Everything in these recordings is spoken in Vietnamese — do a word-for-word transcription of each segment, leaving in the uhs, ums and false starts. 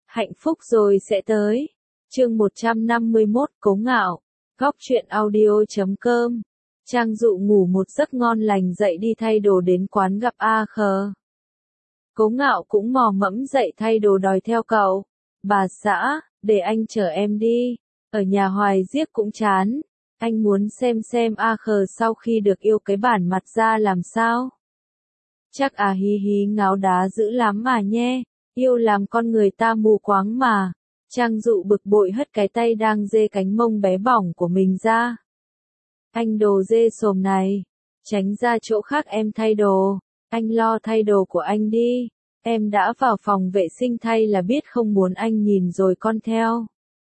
Hạnh phúc rồi sẽ tới. Chương một trăm năm mươi mốt Cố Ngạo. Góc truyện audio chấm com. Trang Dụ ngủ một giấc ngon lành dậy đi thay đồ đến quán gặp A Khờ. Cố Ngạo cũng mò mẫm dậy thay đồ đòi theo cậu. Bà xã, để anh chở em đi. Ở nhà hoài giếc cũng chán. Anh muốn xem xem A Khờ sau khi được yêu cái bản mặt ra làm sao. Chắc à hí hí ngáo đá dữ lắm mà nhé. Yêu làm con người ta mù quáng mà. Trang Dụ bực bội hất cái tay đang dê cánh mông bé bỏng của mình ra. Anh đồ dê sồm này. Tránh ra chỗ khác em thay đồ. Anh lo thay đồ của anh đi. Em đã vào phòng vệ sinh thay là biết không muốn anh nhìn rồi con theo.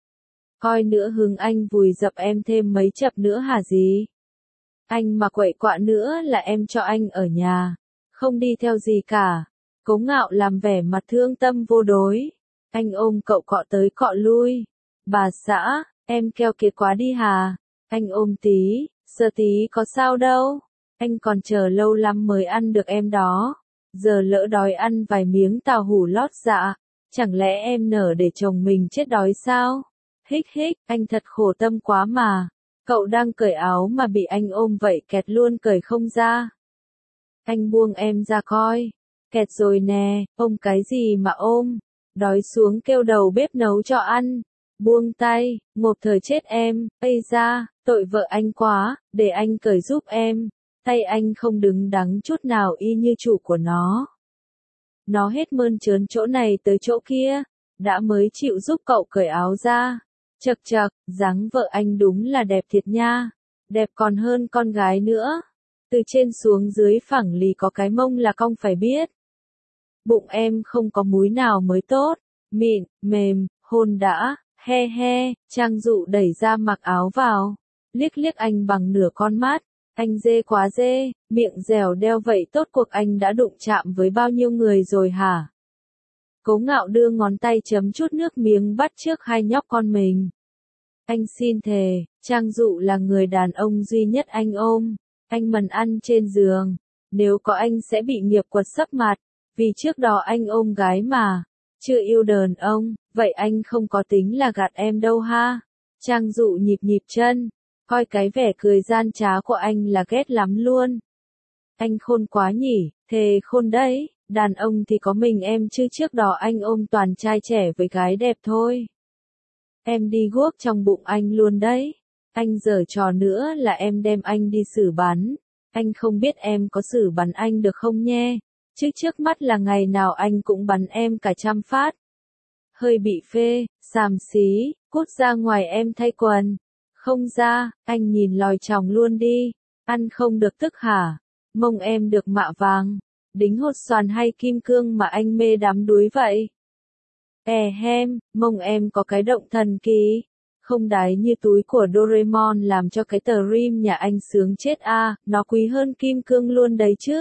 Coi nữa hứng anh vùi dập em thêm mấy chập nữa hả gì? Anh mà quậy quạ nữa là em cho anh ở nhà. Không đi theo gì cả. Cố Ngạo làm vẻ mặt thương tâm vô đối. Anh ôm cậu cọ tới cọ lui. Bà xã, em keo kiệt quá đi hà. Anh ôm tí, sơ tí có sao đâu. Anh còn chờ lâu lắm mới ăn được em đó. Giờ lỡ đói ăn vài miếng tàu hủ lót dạ. Chẳng lẽ em nở để chồng mình chết đói sao? Hích hích, anh thật khổ tâm quá mà. Cậu đang cởi áo mà bị anh ôm vậy kẹt luôn cởi không ra. Anh buông em ra coi. Kẹt rồi nè, ôm cái gì mà ôm. Đói xuống kêu đầu bếp nấu cho ăn. Buông tay, ngộp thời chết em, ây da, tội vợ anh quá, để anh cởi giúp em. Tay anh không đứng đắn chút nào y như chủ của nó. Nó hết mơn trớn chỗ này tới chỗ kia, đã mới chịu giúp cậu cởi áo ra. Chật chật, dáng vợ anh đúng là đẹp thiệt nha, đẹp còn hơn con gái nữa. Từ trên xuống dưới phẳng lì có cái mông là cong phải biết. Bụng em không có múi nào mới tốt, mịn, mềm, hôn đã, he he, Trang Dụ đẩy ra mặc áo vào, liếc liếc anh bằng nửa con mắt, anh dê quá dê, miệng dẻo đeo vậy tốt cuộc anh đã đụng chạm với bao nhiêu người rồi hả? Cố Ngạo đưa ngón tay chấm chút nước miếng bắt trước hai nhóc con mình. Anh xin thề, Trang Dụ là người đàn ông duy nhất anh ôm, anh mần ăn trên giường, nếu có anh sẽ bị nghiệp quật sấp mặt. Vì trước đó anh ôm gái mà, chưa yêu đàn ông, vậy anh không có tính là gạt em đâu ha. Trang Dụ nhịp nhịp chân, coi cái vẻ cười gian trá của anh là ghét lắm luôn. Anh khôn quá nhỉ, thề khôn đấy, đàn ông thì có mình em chứ trước đó anh ôm toàn trai trẻ với gái đẹp thôi. Em đi guốc trong bụng anh luôn đấy, anh giở trò nữa là em đem anh đi xử bắn, anh không biết em có xử bắn anh được không nhé. Chứ trước mắt là ngày nào anh cũng bắn em cả trăm phát. Hơi bị phê, xàm xí, cút ra ngoài em thay quần. Không ra, anh nhìn lòi chòng luôn đi. Ăn không được tức hả? Mông em được mạ vàng. Đính hột xoàn hay kim cương mà anh mê đắm đuối vậy? E hem, mông em có cái động thần kỳ. Không đáy như túi của Doraemon làm cho cái tờ rim nhà anh sướng chết a, à, nó quý hơn kim cương luôn đấy chứ.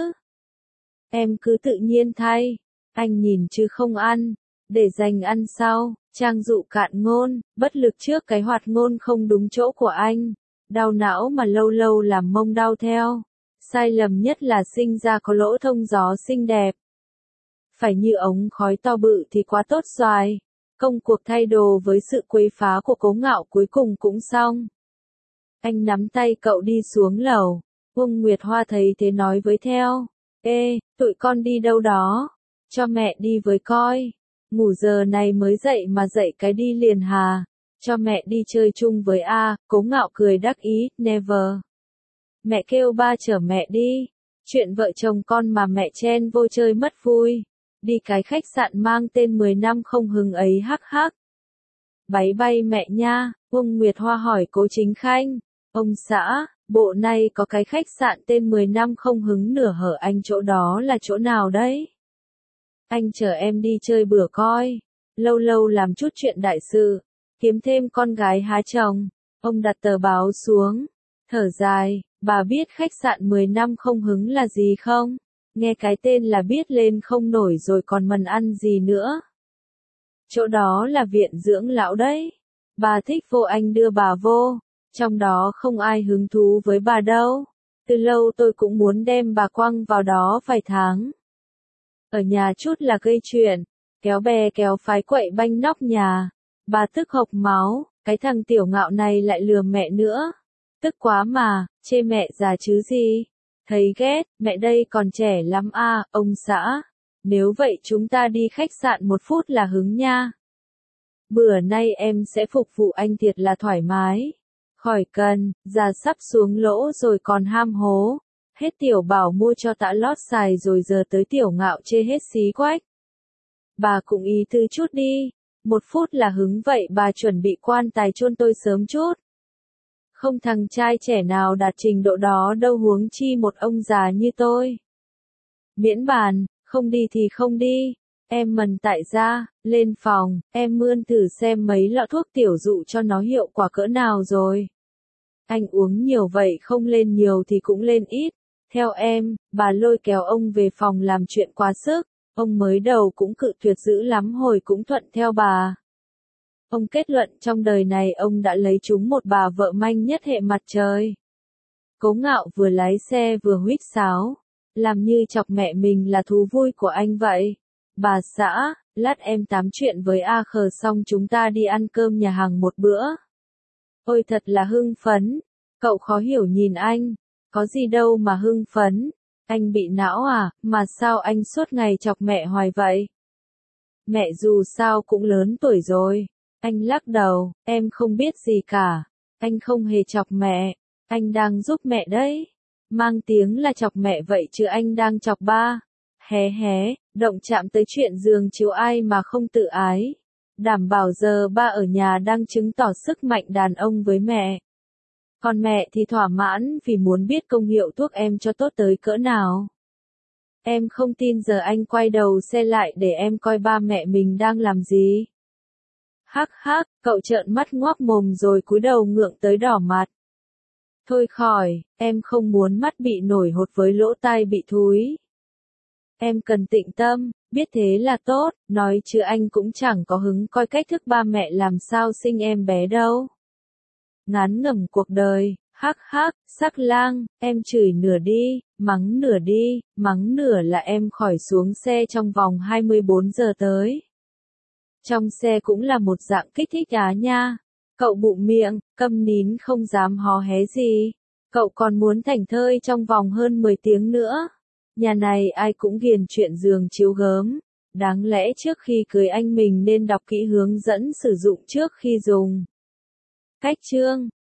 Em cứ tự nhiên thay, anh nhìn chứ không ăn, để dành ăn sau. Trang Dụ cạn ngôn, bất lực trước cái hoạt ngôn không đúng chỗ của anh, đau não mà lâu lâu làm mông đau theo. Sai lầm nhất là sinh ra có lỗ thông gió xinh đẹp. Phải như ống khói to bự thì quá tốt xoài. Công cuộc thay đồ với sự quấy phá của Cố Ngạo cuối cùng cũng xong. Anh nắm tay cậu đi xuống lầu, Uông Nguyệt Hoa thấy thế nói với theo. Ê, tụi con đi đâu đó? Cho mẹ đi với coi. Ngủ giờ này mới dậy mà dậy cái đi liền hà. Cho mẹ đi chơi chung với A, Cố Ngạo cười đắc ý, never. Mẹ kêu ba chở mẹ đi. Chuyện vợ chồng con mà mẹ chen vô chơi mất vui. Đi cái khách sạn mang tên mười năm không hứng ấy hắc hắc. Báy bay mẹ nha, Uông Nguyệt Hoa hỏi Cố Chính Khanh. Ông xã, bộ này có cái khách sạn tên mười năm không hứng nửa hở anh chỗ đó là chỗ nào đấy? Anh chở em đi chơi bữa coi. Lâu lâu làm chút chuyện đại sự. Kiếm thêm con gái há chồng. Ông đặt tờ báo xuống. Thở dài, bà biết khách sạn mười năm không hứng là gì không? Nghe cái tên là biết lên không nổi rồi còn mần ăn gì nữa. Chỗ đó là viện dưỡng lão đấy. Bà thích vô anh đưa bà vô. Trong đó không ai hứng thú với bà đâu. Từ lâu tôi cũng muốn đem bà quăng vào đó vài tháng. Ở nhà chút là gây chuyện. kéo bè kéo phái quậy banh nóc nhà. Bà tức hộc máu, cái thằng tiểu ngạo này lại lừa mẹ nữa. Tức quá mà, chê mẹ già chứ gì. Thấy ghét, mẹ đây còn trẻ lắm à, ông xã. Nếu vậy chúng ta đi khách sạn một phút là hứng nha. Bữa nay em sẽ phục vụ anh thiệt là thoải mái. Khỏi cần, già sắp xuống lỗ rồi còn ham hố. Hết tiểu bảo mua cho tã lót xài rồi giờ tới tiểu ngạo chê hết xí quách. Bà cũng ý tư chút đi. Một phút là hứng vậy bà chuẩn bị quan tài chôn tôi sớm chút. Không thằng trai trẻ nào đạt trình độ đó đâu huống chi một ông già như tôi. Miễn bàn, không đi thì không đi. Em mần tại ra, lên phòng, em mươn thử xem mấy lọ thuốc tiểu dụ cho nó hiệu quả cỡ nào rồi. Anh uống nhiều vậy không lên nhiều thì cũng lên ít. Theo em, bà lôi kéo ông về phòng làm chuyện quá sức. Ông mới đầu cũng cự tuyệt dữ lắm hồi cũng thuận theo bà. Ông kết luận trong đời này ông đã lấy trúng một bà vợ manh nhất hệ mặt trời. Cố Ngạo vừa lái xe vừa huýt sáo. Làm như chọc mẹ mình là thú vui của anh vậy. Bà xã, lát em tám chuyện với A Khờ xong chúng ta đi ăn cơm nhà hàng một bữa. Ôi thật là hưng phấn. Cậu khó hiểu nhìn anh. Có gì đâu mà hưng phấn. Anh bị não à, mà sao anh suốt ngày chọc mẹ hoài vậy? Mẹ dù sao cũng lớn tuổi rồi. Anh lắc đầu, em không biết gì cả. Anh không hề chọc mẹ. Anh đang giúp mẹ đấy. Mang tiếng là chọc mẹ vậy chứ anh đang chọc ba. Hé hé, động chạm tới chuyện giường chiếu ai mà không tự ái. Đảm bảo giờ ba ở nhà đang chứng tỏ sức mạnh đàn ông với mẹ. Còn mẹ thì thỏa mãn vì muốn biết công hiệu thuốc em cho tốt tới cỡ nào. Em không tin giờ anh quay đầu xe lại để em coi ba mẹ mình đang làm gì. Hắc hắc, cậu trợn mắt ngoác mồm rồi cúi đầu ngượng tới đỏ mặt. Thôi khỏi, em không muốn mắt bị nổi hột với lỗ tai bị thúi. Em cần tịnh tâm, biết thế là tốt, nói chứ anh cũng chẳng có hứng coi cách thức ba mẹ làm sao sinh em bé đâu. Ngán ngẩm cuộc đời, hắc hắc, sắc lang, em chửi nửa đi, mắng nửa đi, mắng nửa là em khỏi xuống xe trong vòng hai mươi bốn giờ tới. Trong xe cũng là một dạng kích thích á nha. Cậu bụm miệng, câm nín không dám hó hé gì. Cậu còn muốn thảnh thơi trong vòng hơn mười tiếng nữa. Nhà này ai cũng ghiền chuyện giường chiếu gớm. Đáng lẽ trước khi cưới anh mình nên đọc kỹ hướng dẫn sử dụng trước khi dùng. Cách chương